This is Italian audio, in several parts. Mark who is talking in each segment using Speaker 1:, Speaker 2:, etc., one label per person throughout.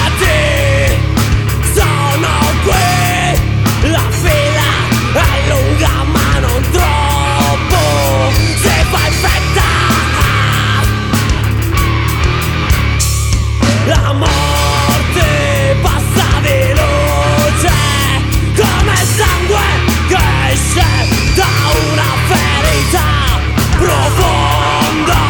Speaker 1: Sono qui, la fila è lunga ma non troppo. Se fai fretta, la morte passa veloce come il sangue che esce da una ferita profonda,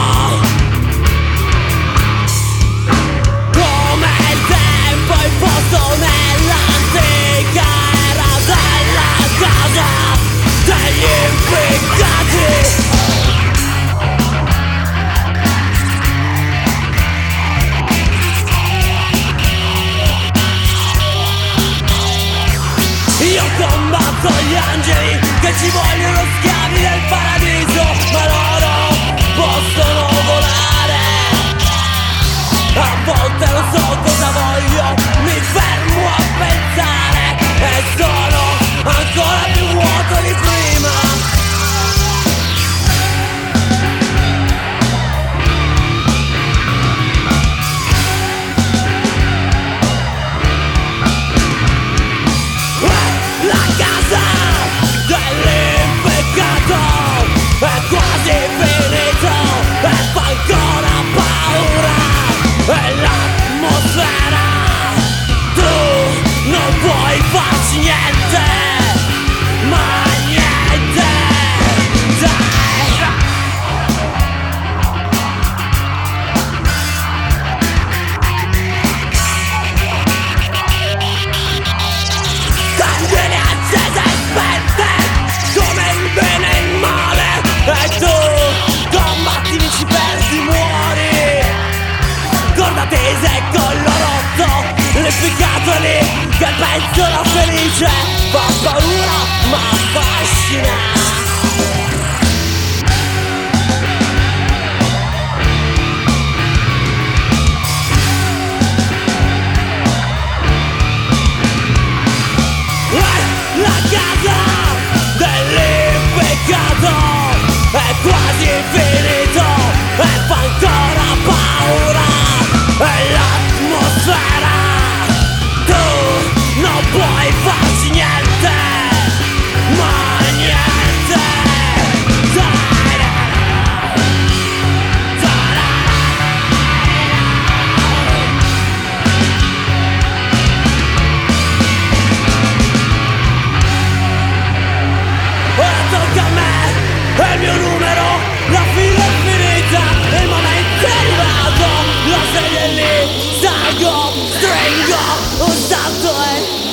Speaker 1: come il tempo imposto nell'antica era della casa degli impiccati. Io combatto gli angeli che ci vogliono schiavi del paradiso, ma loro possono volare. A volte non so cosa voglio, mi fermo a pensare e sono ancora più vuoto di prima. La casa dell'impeccato è quasi finito e fa ancora paura. E l'atmosfera, tu non puoi farci niente, ma niente, dai. Candele accese e spente come il bene e il male, e tu combatti, vinci, perdi, muori. Corda tesa e collo rotto, l'impiccato è lì che penzola felice, fa paura ma affascina. La casa dell'impiccato è quasi finito e fa ancora paura. E l'atmosfera, tu non puoi farci niente, ma niente, dai, ora tocca a me, è il mio numero, la fila è finita, il momento è arrivato, la sedia è lì, salgo, stringo, un salto e